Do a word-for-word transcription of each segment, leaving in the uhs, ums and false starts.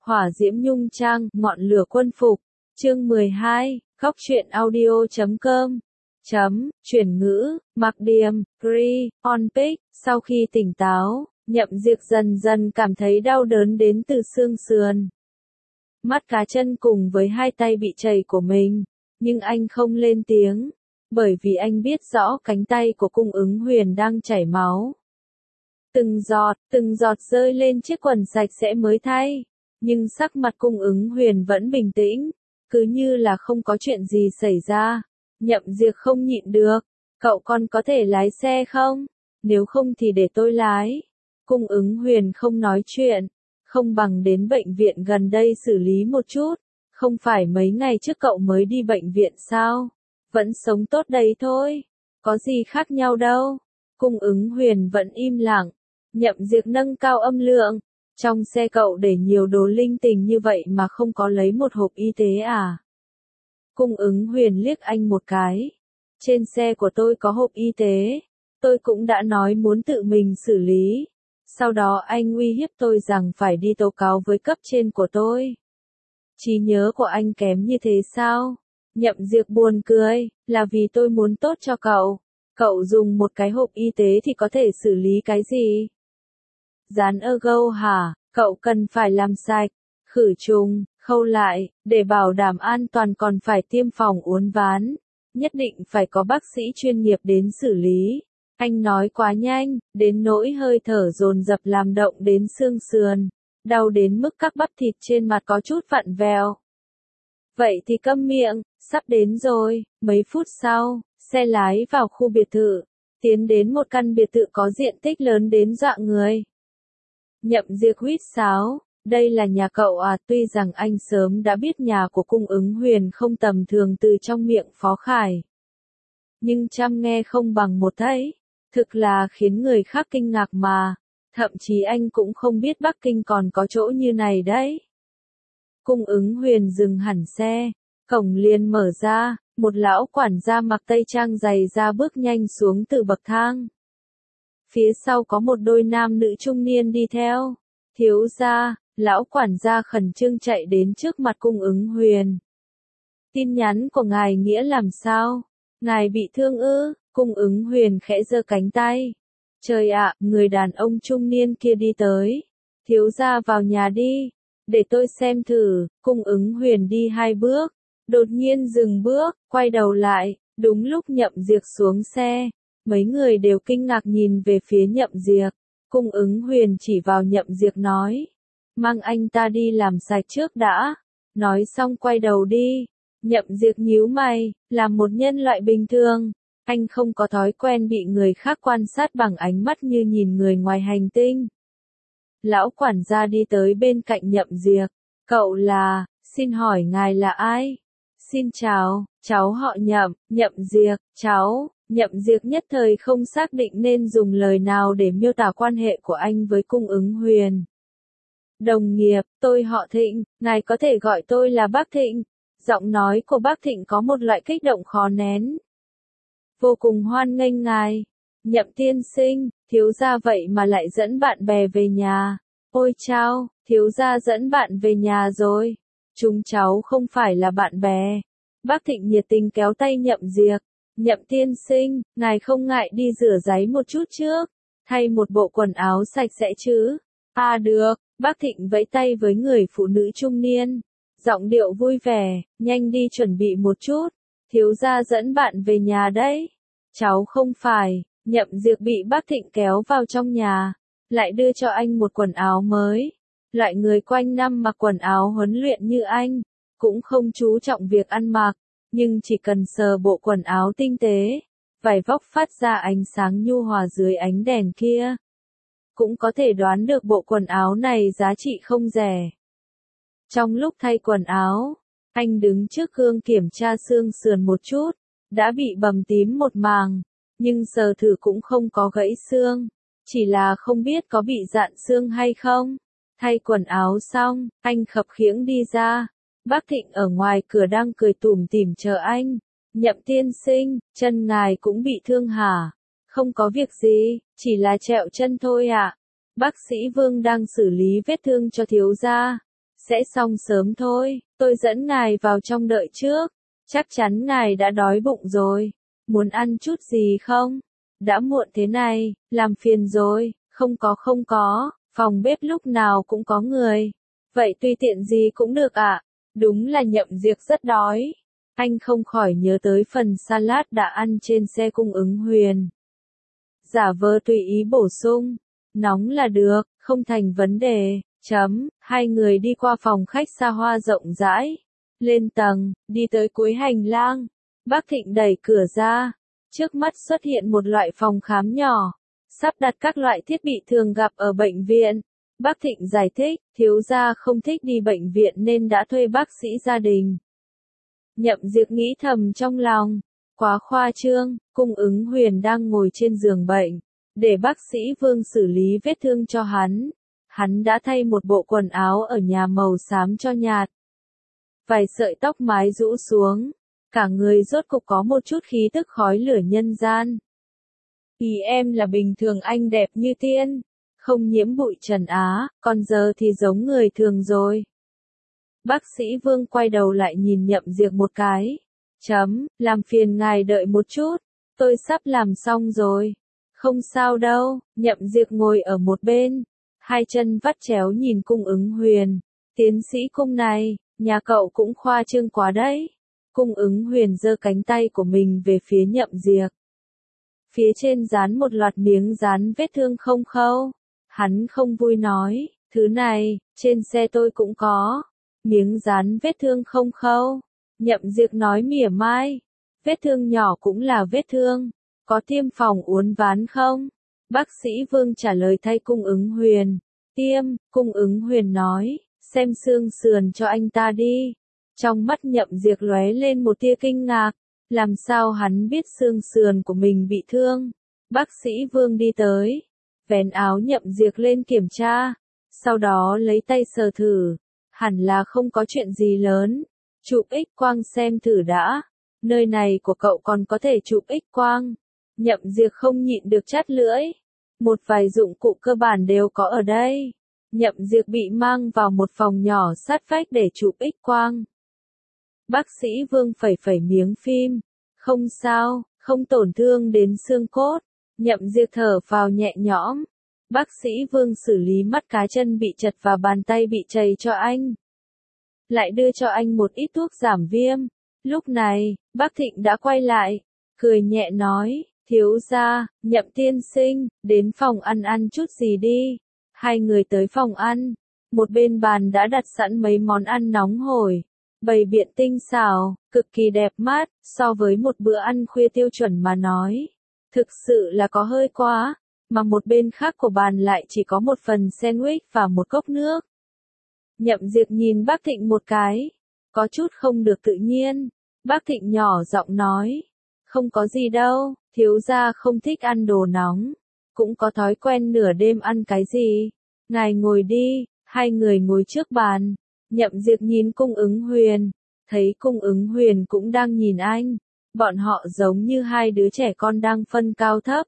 Hỏa diễm nhung trang, ngọn lửa quân phục. Chương mười hai, góc truyện audio chấm com. Chấm, chuyển ngữ, mặc điềm, Gri, on pic. Sau khi tỉnh táo, Nhậm Diệt dần dần cảm thấy đau đớn đến từ xương sườn. Mắt cá chân cùng với hai tay bị chảy của mình, nhưng anh không lên tiếng, bởi vì anh biết rõ cánh tay của Cung Ứng Huyền đang chảy máu. Từng giọt, từng giọt rơi lên chiếc quần sạch sẽ mới thay, nhưng sắc mặt Cung Ứng Huyền vẫn bình tĩnh, cứ như là không có chuyện gì xảy ra. Nhậm Diệt không nhịn được, cậu con có thể lái xe không? Nếu không thì để tôi lái. Cung Ứng Huyền không nói chuyện, không bằng đến bệnh viện gần đây xử lý một chút, không phải mấy ngày trước cậu mới đi bệnh viện sao? Vẫn sống tốt đấy thôi, có gì khác nhau đâu. Cung Ứng Huyền vẫn im lặng. Nhậm Diệt nâng cao âm lượng, trong xe cậu để nhiều đồ linh tinh như vậy mà không có lấy một hộp y tế à? Cung Ứng Huyền liếc anh một cái. Trên xe của tôi có hộp y tế, tôi cũng đã nói muốn tự mình xử lý. Sau đó anh uy hiếp tôi rằng phải đi tố cáo với cấp trên của tôi. Trí nhớ của anh kém như thế sao? Nhậm Diệt buồn cười, là vì tôi muốn tốt cho cậu. Cậu dùng một cái hộp y tế thì có thể xử lý cái gì? Dán ergo hả? Cậu cần phải làm sạch, khử trùng, khâu lại, để bảo đảm an toàn còn phải tiêm phòng uốn ván. Nhất định phải có bác sĩ chuyên nghiệp đến xử lý. Anh nói quá nhanh, đến nỗi hơi thở dồn dập làm động đến xương sườn, đau đến mức các bắp thịt trên mặt có chút vặn vẹo. Vậy thì câm miệng, sắp đến rồi. Mấy phút sau, xe lái vào khu biệt thự, tiến đến một căn biệt thự có diện tích lớn đến dọa người. Nhậm Diệt huýt sáo, đây là nhà cậu à? Tuy rằng anh sớm đã biết nhà của Cung Ứng Huyền không tầm thường từ trong miệng Phó Khải, nhưng trăm nghe không bằng một thấy, thực là khiến người khác kinh ngạc mà, thậm chí anh cũng không biết Bắc Kinh còn có chỗ như này đấy. Cung Ứng Huyền dừng hẳn xe, cổng liền mở ra, một lão quản gia mặc tây trang dày da bước nhanh xuống từ bậc thang. Phía sau có một đôi nam nữ trung niên đi theo. Thiếu gia, lão quản gia khẩn trương chạy đến trước mặt Cung Ứng Huyền. Tin nhắn của ngài nghĩa làm sao? Ngài bị thương ư? Cung Ứng Huyền khẽ giơ cánh tay. Trời ạ, người đàn ông trung niên kia đi tới. Thiếu gia vào nhà đi, để tôi xem thử. Cung Ứng Huyền đi hai bước, đột nhiên dừng bước, quay đầu lại, đúng lúc Nhậm Diệt xuống xe. Mấy người đều kinh ngạc nhìn về phía Nhậm Diệt. Cung Ứng Huyền chỉ vào Nhậm Diệt nói, mang anh ta đi làm sạch trước đã. Nói xong quay đầu đi. Nhậm Diệt nhíu mày, là một nhân loại bình thường, anh không có thói quen bị người khác quan sát bằng ánh mắt như nhìn người ngoài hành tinh. Lão quản gia đi tới bên cạnh Nhậm Diệt. Cậu là, xin hỏi ngài là ai? Xin chào, cháu họ Nhậm. Nhậm Diệt, cháu. Nhậm Diệt nhất thời không xác định nên dùng lời nào để miêu tả quan hệ của anh với Cung Ứng Huyền. Đồng nghiệp, tôi họ Thịnh, ngài có thể gọi tôi là bác Thịnh. Giọng nói của bác Thịnh có một loại kích động khó nén. Vô cùng hoan nghênh ngài. Nhậm tiên sinh, thiếu gia vậy mà lại dẫn bạn bè về nhà. Ôi chao, thiếu gia dẫn bạn về nhà rồi. Chúng cháu không phải là bạn bè. Bác Thịnh nhiệt tình kéo tay Nhậm Diệt. Nhậm tiên sinh, ngài không ngại đi rửa ráy một chút trước, thay một bộ quần áo sạch sẽ chứ? À được, bác Thịnh vẫy tay với người phụ nữ trung niên, giọng điệu vui vẻ, nhanh đi chuẩn bị một chút, thiếu gia dẫn bạn về nhà đấy. Cháu không phải. Nhậm Diệt bị bác Thịnh kéo vào trong nhà, lại đưa cho anh một quần áo mới. Loại người quanh năm mặc quần áo huấn luyện như anh, cũng không chú trọng việc ăn mặc. Nhưng chỉ cần sờ bộ quần áo tinh tế, vải vóc phát ra ánh sáng nhu hòa dưới ánh đèn kia, cũng có thể đoán được bộ quần áo này giá trị không rẻ. Trong lúc thay quần áo, anh đứng trước gương kiểm tra xương sườn một chút, đã bị bầm tím một màng, nhưng sờ thử cũng không có gãy xương, chỉ là không biết có bị rạn xương hay không. Thay quần áo xong, anh khập khiễng đi ra. Bác Thịnh ở ngoài cửa đang cười tủm tỉm chờ anh. Nhậm tiên sinh, chân ngài cũng bị thương hả? Không có việc gì, chỉ là trẹo chân thôi ạ. À. Bác sĩ Vương đang xử lý vết thương cho thiếu gia. Sẽ xong sớm thôi, tôi dẫn ngài vào trong đợi trước. Chắc chắn ngài đã đói bụng rồi. Muốn ăn chút gì không? Đã muộn thế này, làm phiền rồi. Không có không có, phòng bếp lúc nào cũng có người. Vậy tùy tiện gì cũng được ạ. À? Đúng là Nhậm Diệp rất đói. Anh không khỏi nhớ tới phần salad đã ăn trên xe cung ứng Huyền. Giả vờ tùy ý bổ sung. Nóng là được, không thành vấn đề. Chấm, hai người đi qua phòng khách xa hoa rộng rãi. Lên tầng, đi tới cuối hành lang. Bác Thịnh đẩy cửa ra. Trước mắt xuất hiện một loại phòng khám nhỏ. Sắp đặt các loại thiết bị thường gặp ở bệnh viện. Bác Thịnh giải thích, thiếu gia không thích đi bệnh viện nên đã thuê bác sĩ gia đình. Nhậm Diệp nghĩ thầm trong lòng. Quá khoa trương, cung ứng Huyền đang ngồi trên giường bệnh. Để bác sĩ Vương xử lý vết thương cho hắn. Hắn đã thay một bộ quần áo ở nhà màu xám cho nhạt. Vài sợi tóc mái rũ xuống. Cả người rốt cục có một chút khí tức khói lửa nhân gian. Ý em là bình thường anh đẹp như tiên. Không nhiễm bụi trần á, còn giờ thì giống người thường rồi. Bác sĩ Vương quay đầu lại nhìn Nhậm Diệp một cái. Chấm, làm phiền ngài đợi một chút. Tôi sắp làm xong rồi. Không sao đâu, Nhậm Diệp ngồi ở một bên. Hai chân vắt chéo nhìn cung ứng Huyền. Tiến sĩ cung này, nhà cậu cũng khoa trương quá đấy. Cung ứng Huyền giơ cánh tay của mình về phía Nhậm Diệp. Phía trên dán một loạt miếng dán vết thương không khâu. Hắn không vui nói, thứ này, trên xe tôi cũng có. Miếng dán vết thương không khâu. Nhậm Diệp nói mỉa mai. Vết thương nhỏ cũng là vết thương. Có tiêm phòng uốn ván không? Bác sĩ Vương trả lời thay cung ứng Huyền. Tiêm, cung ứng Huyền nói, xem xương sườn cho anh ta đi. Trong mắt Nhậm Diệp lóe lên một tia kinh ngạc. Làm sao hắn biết xương sườn của mình bị thương? Bác sĩ Vương đi tới. Vén áo Nhậm Diệp lên kiểm tra. Sau đó lấy tay sờ thử. Hẳn là không có chuyện gì lớn. Chụp X quang xem thử đã. Nơi này của cậu còn có thể chụp X quang. Nhậm Diệp không nhịn được chát lưỡi. Một vài dụng cụ cơ bản đều có ở đây. Nhậm Diệp bị mang vào một phòng nhỏ sát vách để chụp X quang. Bác sĩ Vương phẩy phẩy miếng phim. Không sao, không tổn thương đến xương cốt. Nhậm Diệp thở vào nhẹ nhõm. Bác sĩ Vương xử lý mắt cá chân bị chật và bàn tay bị chày cho anh. Lại đưa cho anh một ít thuốc giảm viêm. Lúc này, bác Thịnh đã quay lại. Cười nhẹ nói, thiếu gia, Nhậm tiên sinh, đến phòng ăn ăn chút gì đi. Hai người tới phòng ăn. Một bên bàn đã đặt sẵn mấy món ăn nóng hổi. Bày biện tinh xảo, cực kỳ đẹp mắt, so với một bữa ăn khuya tiêu chuẩn mà nói. Thực sự là có hơi quá, mà một bên khác của bàn lại chỉ có một phần sandwich và một cốc nước. Nhậm Diệp nhìn bác Thịnh một cái, có chút không được tự nhiên. Bác Thịnh nhỏ giọng nói, không có gì đâu, thiếu gia không thích ăn đồ nóng, cũng có thói quen nửa đêm ăn cái gì. Ngài ngồi đi, hai người ngồi trước bàn. Nhậm Diệp nhìn cung ứng Huyền, thấy cung ứng Huyền cũng đang nhìn anh. Bọn họ giống như hai đứa trẻ con đang phân cao thấp.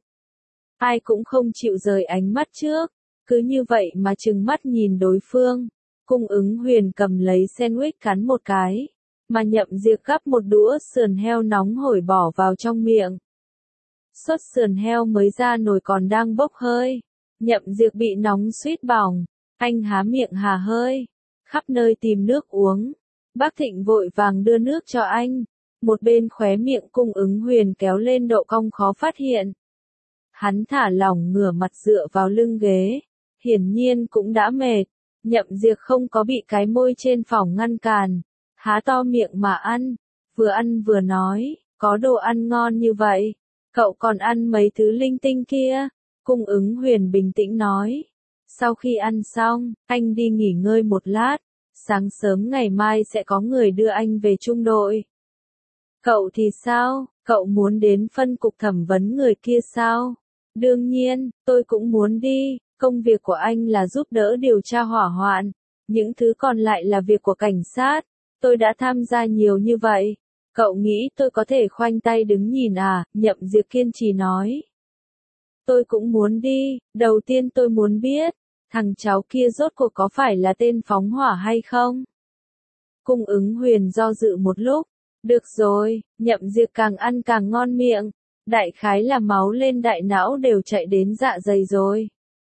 Ai cũng không chịu rời ánh mắt trước, cứ như vậy mà trừng mắt nhìn đối phương. Cung ứng Huyền cầm lấy sandwich cắn một cái, mà Nhậm Diệp gắp một đũa sườn heo nóng hổi bỏ vào trong miệng. Sốt sườn heo mới ra nồi còn đang bốc hơi. Nhậm Diệp bị nóng suýt bỏng, anh há miệng hà hơi, khắp nơi tìm nước uống. Bác Thịnh vội vàng đưa nước cho anh. Một bên khóe miệng cung ứng Huyền kéo lên độ cong khó phát hiện. Hắn thả lỏng ngửa mặt dựa vào lưng ghế. Hiển nhiên cũng đã mệt. Nhậm Diệp không có bị cái môi trên phòng ngăn cản. Há to miệng mà ăn. Vừa ăn vừa nói, có đồ ăn ngon như vậy. Cậu còn ăn mấy thứ linh tinh kia. Cung ứng Huyền bình tĩnh nói. Sau khi ăn xong, anh đi nghỉ ngơi một lát. Sáng sớm ngày mai sẽ có người đưa anh về trung đội. Cậu thì sao? Cậu muốn đến phân cục thẩm vấn người kia sao? Đương nhiên, tôi cũng muốn đi. Công việc của anh là giúp đỡ điều tra hỏa hoạn. Những thứ còn lại là việc của cảnh sát. Tôi đã tham gia nhiều như vậy. Cậu nghĩ tôi có thể khoanh tay đứng nhìn à? Nhậm Diệp kiên trì nói. Tôi cũng muốn đi. Đầu tiên tôi muốn biết, thằng cháu kia rốt cuộc có phải là tên phóng hỏa hay không? Cung ứng huyền do dự một lúc. Được rồi, Nhậm Diệp càng ăn càng ngon miệng. Đại khái là máu lên đại não đều chạy đến dạ dày rồi.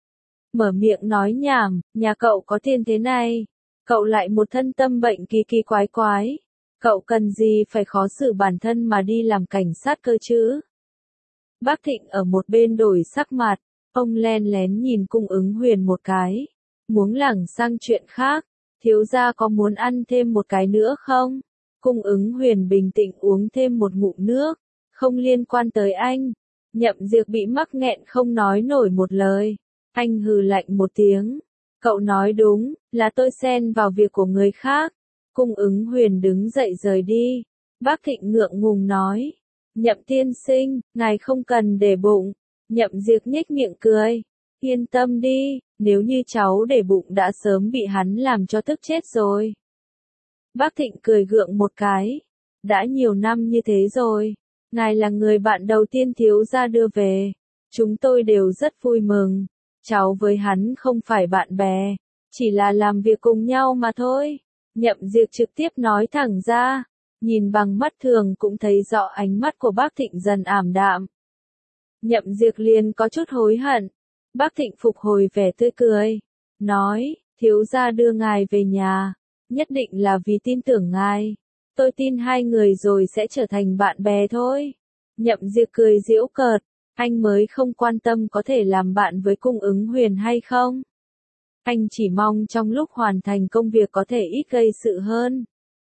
Mở miệng nói nhảm, nhà cậu có tiền thế này. Cậu lại một thân tâm bệnh kỳ kỳ quái quái. Cậu cần gì phải khó xử bản thân mà đi làm cảnh sát cơ chứ? Bác Thịnh ở một bên đổi sắc mặt. Ông len lén nhìn cung ứng huyền một cái. Muốn lảng sang chuyện khác. Thiếu gia có muốn ăn thêm một cái nữa không? Cung ứng huyền bình tĩnh uống thêm một ngụm nước. Không liên quan tới anh. Nhậm Diệp bị mắc nghẹn không nói nổi một lời. Anh hừ lạnh một tiếng. Cậu nói đúng, là tôi xen vào việc của người khác. Cung ứng huyền đứng dậy rời đi. Bác Thịnh ngượng ngùng nói. Nhậm tiên sinh, ngài không cần để bụng. Nhậm Diệp nhếch miệng cười. Yên tâm đi, nếu như cháu để bụng đã sớm bị hắn làm cho tức chết rồi. Bác Thịnh cười gượng một cái. Đã nhiều năm như thế rồi. Ngài là người bạn đầu tiên thiếu gia đưa về. Chúng tôi đều rất vui mừng. Cháu với hắn không phải bạn bè. Chỉ là làm việc cùng nhau mà thôi. Nhậm Diệp trực tiếp nói thẳng ra. Nhìn bằng mắt thường cũng thấy rõ ánh mắt của bác Thịnh dần ảm đạm. Nhậm Diệp liền có chút hối hận. Bác Thịnh phục hồi vẻ tươi cười. Nói, thiếu gia đưa ngài về nhà. Nhất định là vì tin tưởng ngài. Tôi tin hai người rồi sẽ trở thành bạn bè thôi. Nhậm Diệp cười giễu cợt. Anh mới không quan tâm có thể làm bạn với cung ứng huyền hay không. Anh chỉ mong trong lúc hoàn thành công việc có thể ít gây sự hơn.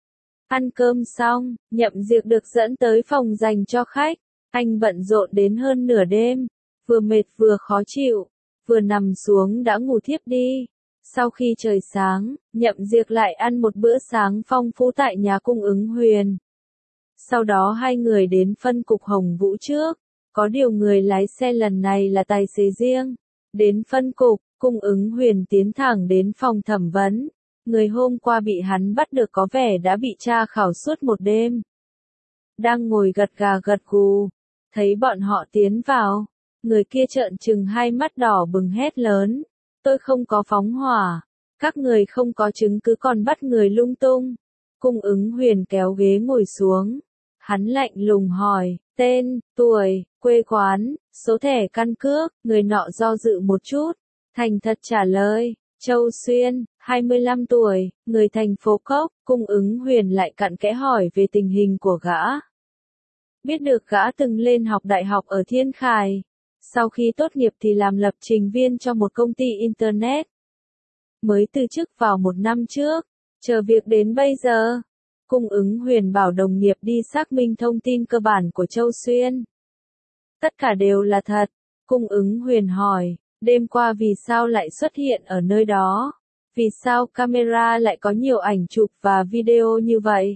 Ăn cơm xong, Nhậm Diệp được dẫn tới phòng dành cho khách. Anh bận rộn đến hơn nửa đêm. Vừa mệt vừa khó chịu. Vừa nằm xuống đã ngủ thiếp đi. Sau khi trời sáng, Nhậm Diệp lại ăn một bữa sáng phong phú tại nhà cung ứng huyền. Sau đó hai người đến phân cục Hồng Vũ trước. Có điều người lái xe lần này là tài xế riêng. Đến phân cục, cung ứng huyền tiến thẳng đến phòng thẩm vấn. Người hôm qua bị hắn bắt được có vẻ đã bị tra khảo suốt một đêm. Đang ngồi gật gà gật gù. Thấy bọn họ tiến vào. Người kia trợn trừng hai mắt đỏ bừng hét lớn. Tôi không có phóng hỏa. Các người không có chứng cứ còn bắt người lung tung. Cung ứng huyền kéo ghế ngồi xuống. Hắn lạnh lùng hỏi, tên, tuổi, quê quán, số thẻ căn cước. Người nọ do dự một chút. Thành thật trả lời, Châu Xuyên, hai mươi lăm tuổi, người thành phố Cốc. Cung ứng huyền lại cặn kẽ hỏi về tình hình của gã. Biết được gã từng lên học đại học ở Thiên Khải. Sau khi tốt nghiệp thì làm lập trình viên cho một công ty Internet. Mới từ chức vào một năm trước, chờ việc đến bây giờ. Cung ứng huyền bảo đồng nghiệp đi xác minh thông tin cơ bản của Châu Xuyên. Tất cả đều là thật. Cung ứng huyền hỏi, đêm qua vì sao lại xuất hiện ở nơi đó? Vì sao camera lại có nhiều ảnh chụp và video như vậy?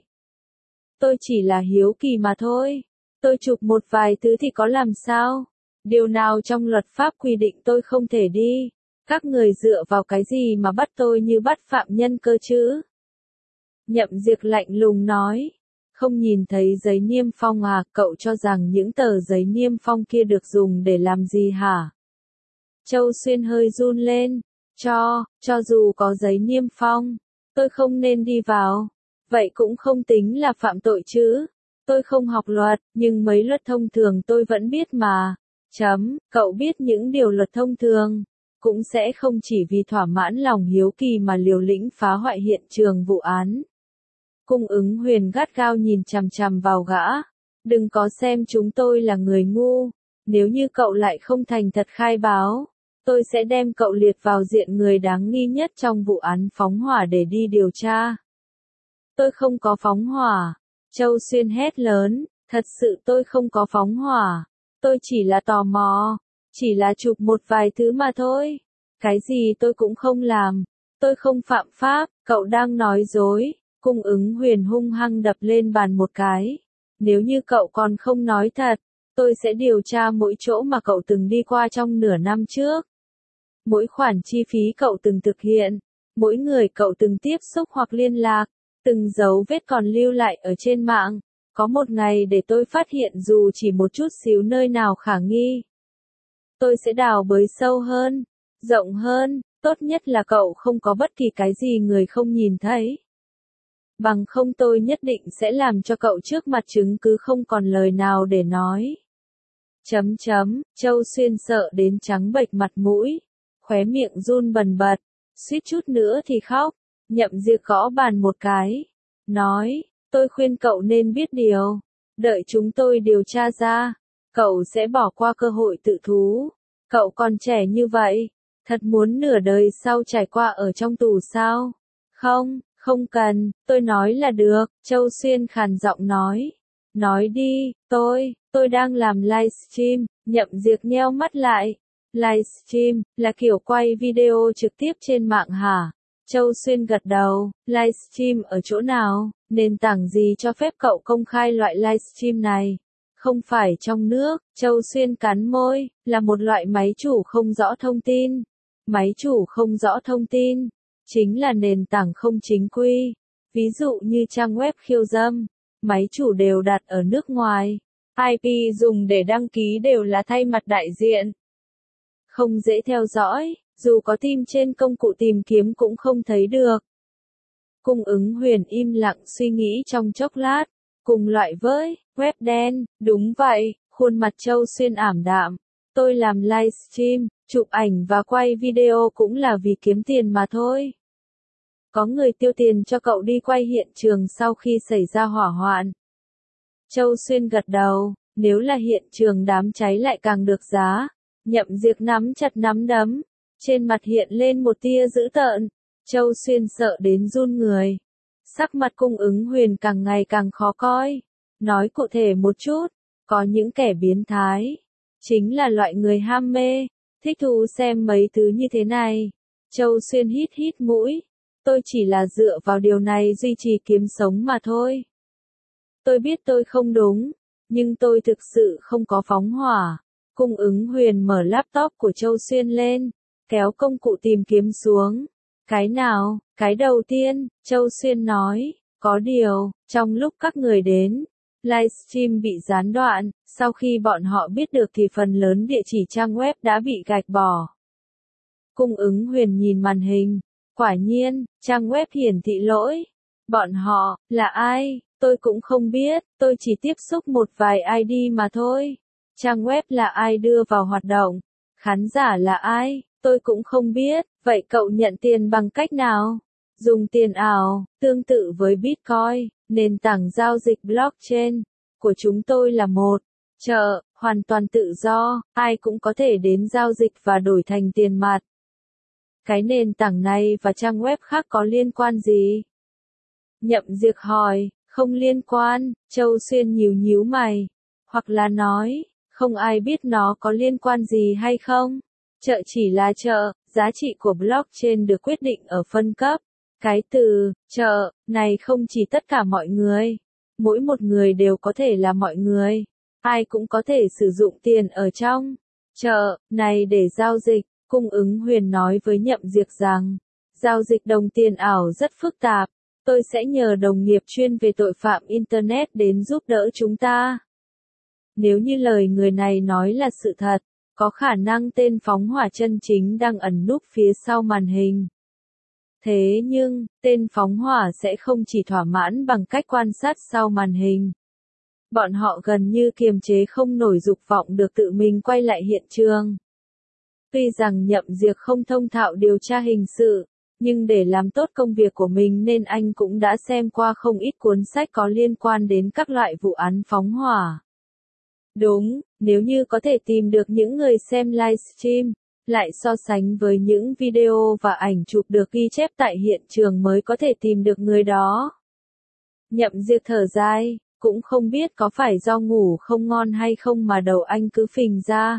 Tôi chỉ là hiếu kỳ mà thôi. Tôi chụp một vài thứ thì có làm sao? Điều nào trong luật pháp quy định tôi không thể đi? Các người dựa vào cái gì mà bắt tôi như bắt phạm nhân cơ chứ? Nhậm Diệp lạnh lùng nói. Không nhìn thấy giấy niêm phong à? Cậu cho rằng những tờ giấy niêm phong kia được dùng để làm gì hả? Châu Xuyên hơi run lên. Cho, cho dù có giấy niêm phong, tôi không nên đi vào. Vậy cũng không tính là phạm tội chứ. Tôi không học luật, nhưng mấy luật thông thường tôi vẫn biết mà. Chấm, cậu biết những điều luật thông thường, cũng sẽ không chỉ vì thỏa mãn lòng hiếu kỳ mà liều lĩnh phá hoại hiện trường vụ án. Cung ứng huyền gắt gao nhìn chằm chằm vào gã. Đừng có xem chúng tôi là người ngu. Nếu như cậu lại không thành thật khai báo, tôi sẽ đem cậu liệt vào diện người đáng nghi nhất trong vụ án phóng hỏa để đi điều tra. Tôi không có phóng hỏa. Châu Xuyên hét lớn, thật sự tôi không có phóng hỏa. Tôi chỉ là tò mò, chỉ là chụp một vài thứ mà thôi. Cái gì tôi cũng không làm. Tôi không phạm pháp, cậu đang nói dối. Cung ứng huyền hung hăng đập lên bàn một cái. Nếu như cậu còn không nói thật, tôi sẽ điều tra mỗi chỗ mà cậu từng đi qua trong nửa năm trước. Mỗi khoản chi phí cậu từng thực hiện, mỗi người cậu từng tiếp xúc hoặc liên lạc, từng dấu vết còn lưu lại ở trên mạng. Có một ngày để tôi phát hiện dù chỉ một chút xíu nơi nào khả nghi. Tôi sẽ đào bới sâu hơn, rộng hơn, Tốt nhất là cậu không có bất kỳ cái gì người không nhìn thấy. Bằng không tôi nhất định sẽ làm cho cậu trước mặt chứng cứ không còn lời nào để nói. Chấm chấm, Châu Xuyên sợ đến trắng bệch mặt mũi, khóe miệng run bần bật, suýt chút nữa thì khóc. Nhậm Diệt gõ bàn một cái, nói, tôi khuyên cậu nên biết điều, đợi chúng tôi điều tra ra, cậu sẽ bỏ qua cơ hội tự thú. Cậu còn trẻ như vậy, thật muốn nửa đời sau trải qua ở trong tù sao? Không, không cần, tôi nói là được, Châu Xuyên khàn giọng nói. Nói đi, tôi, tôi đang làm livestream. Nhậm Diệt nheo mắt lại. Livestream, là kiểu quay video trực tiếp trên mạng hả? Châu Xuyên gật đầu, livestream ở chỗ nào, nền tảng gì cho phép cậu công khai loại livestream này? Không phải trong nước, Châu Xuyên cắn môi, là một loại máy chủ không rõ thông tin. Máy chủ không rõ thông tin, chính là nền tảng không chính quy. Ví dụ như trang web khiêu dâm, máy chủ đều đặt ở nước ngoài. i pê dùng để đăng ký đều là thay mặt đại diện. Không dễ theo dõi, dù có tìm trên công cụ tìm kiếm cũng không thấy được. Cung ứng Huyền im lặng suy nghĩ trong chốc lát, cùng loại với web đen, đúng vậy, khuôn mặt Châu Xuyên ảm đạm. Tôi làm livestream, chụp ảnh và quay video cũng là vì kiếm tiền mà thôi. Có người tiêu tiền cho cậu đi quay hiện trường sau khi xảy ra hỏa hoạn. Châu Xuyên gật đầu, nếu là hiện trường đám cháy lại càng được giá. Nhậm Diệt nắm chặt nắm đấm, trên mặt hiện lên một tia dữ tợn. Châu Xuyên sợ đến run người. Sắc mặt cung ứng Huyền càng ngày càng khó coi. Nói cụ thể một chút, có những kẻ biến thái, chính là loại người ham mê, thích thú xem mấy thứ như thế này. Châu Xuyên hít hít mũi. Tôi chỉ là dựa vào điều này duy trì kiếm sống mà thôi. Tôi biết tôi không đúng, nhưng tôi thực sự không có phóng hỏa. Cung ứng Huyền mở laptop của Châu Xuyên lên, kéo công cụ tìm kiếm xuống. Cái nào? Cái đầu tiên, Châu Xuyên nói, có điều, trong lúc các người đến, livestream bị gián đoạn, sau khi bọn họ biết được thì phần lớn địa chỉ trang web đã bị gạch bỏ. Cung ứng Huyền nhìn màn hình, quả nhiên, trang web hiển thị lỗi. Bọn họ, là ai? Tôi cũng không biết, tôi chỉ tiếp xúc một vài i đê mà thôi. Trang web là ai đưa vào hoạt động? Khán giả là ai? Tôi cũng không biết. Vậy cậu nhận tiền bằng cách nào? Dùng tiền ảo, tương tự với Bitcoin, nền tảng giao dịch blockchain của chúng tôi là một chợ, hoàn toàn tự do, ai cũng có thể đến giao dịch và đổi thành tiền mặt. Cái nền tảng này và trang web khác có liên quan gì? Nhậm Diệt hỏi, không liên quan, Châu Xuyên nhíu nhíu mày, hoặc là nói, không ai biết nó có liên quan gì hay không. Chợ chỉ là chợ, giá trị của blockchain được quyết định ở phân cấp. Cái từ, chợ, này không chỉ tất cả mọi người. Mỗi một người đều có thể là mọi người. Ai cũng có thể sử dụng tiền ở trong chợ này để giao dịch. Cung ứng Huyền nói với Nhậm Diệt rằng, giao dịch đồng tiền ảo rất phức tạp. Tôi sẽ nhờ đồng nghiệp chuyên về tội phạm Internet đến giúp đỡ chúng ta. Nếu như lời người này nói là sự thật, có khả năng tên phóng hỏa chân chính đang ẩn núp phía sau màn hình. Thế nhưng, tên phóng hỏa sẽ không chỉ thỏa mãn bằng cách quan sát sau màn hình. Bọn họ gần như kiềm chế không nổi dục vọng được tự mình quay lại hiện trường. Tuy rằng Nhậm Diệt không thông thạo điều tra hình sự, nhưng để làm tốt công việc của mình nên anh cũng đã xem qua không ít cuốn sách có liên quan đến các loại vụ án phóng hỏa. Đúng, nếu như có thể tìm được những người xem livestream, lại so sánh với những video và ảnh chụp được ghi chép tại hiện trường mới có thể tìm được người đó. Nhậm Diệt thở dài, cũng không biết có phải do ngủ không ngon hay không mà đầu anh cứ phình ra.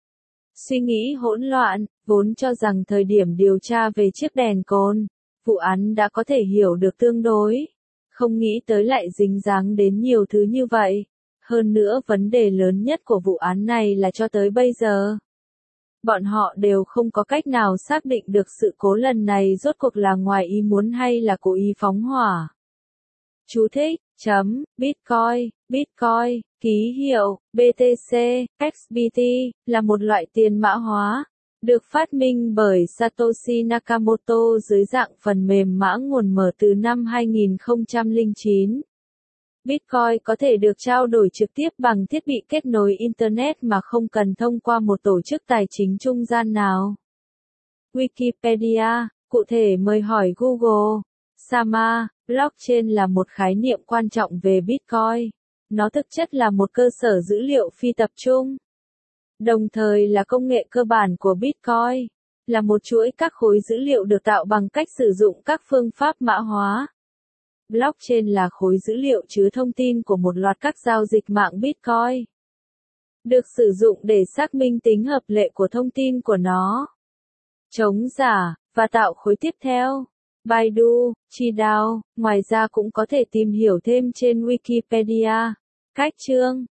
Suy nghĩ hỗn loạn, vốn cho rằng thời điểm điều tra về chiếc đèn cồn, vụ án đã có thể hiểu được tương đối. Không nghĩ tới lại dính dáng đến nhiều thứ như vậy. Hơn nữa vấn đề lớn nhất của vụ án này là cho tới bây giờ, bọn họ đều không có cách nào xác định được sự cố lần này rốt cuộc là ngoài ý muốn hay là cố ý phóng hỏa. Chú thích, chấm, Bitcoin, Bitcoin, ký hiệu, bê tê xê, ích bê tê, là một loại tiền mã hóa, được phát minh bởi Satoshi Nakamoto dưới dạng phần mềm mã nguồn mở từ năm hai nghìn không trăm lẻ chín. Bitcoin có thể được trao đổi trực tiếp bằng thiết bị kết nối Internet mà không cần thông qua một tổ chức tài chính trung gian nào. Wikipedia, cụ thể mời hỏi Google. Sama, blockchain là một khái niệm quan trọng về Bitcoin. Nó thực chất là một cơ sở dữ liệu phi tập trung. Đồng thời là công nghệ cơ bản của Bitcoin, là một chuỗi các khối dữ liệu được tạo bằng cách sử dụng các phương pháp mã hóa. Blockchain là khối dữ liệu chứa thông tin của một loạt các giao dịch mạng Bitcoin, được sử dụng để xác minh tính hợp lệ của thông tin của nó, chống giả, và tạo khối tiếp theo. Baidu, Qidao, ngoài ra cũng có thể tìm hiểu thêm trên Wikipedia. Cách chương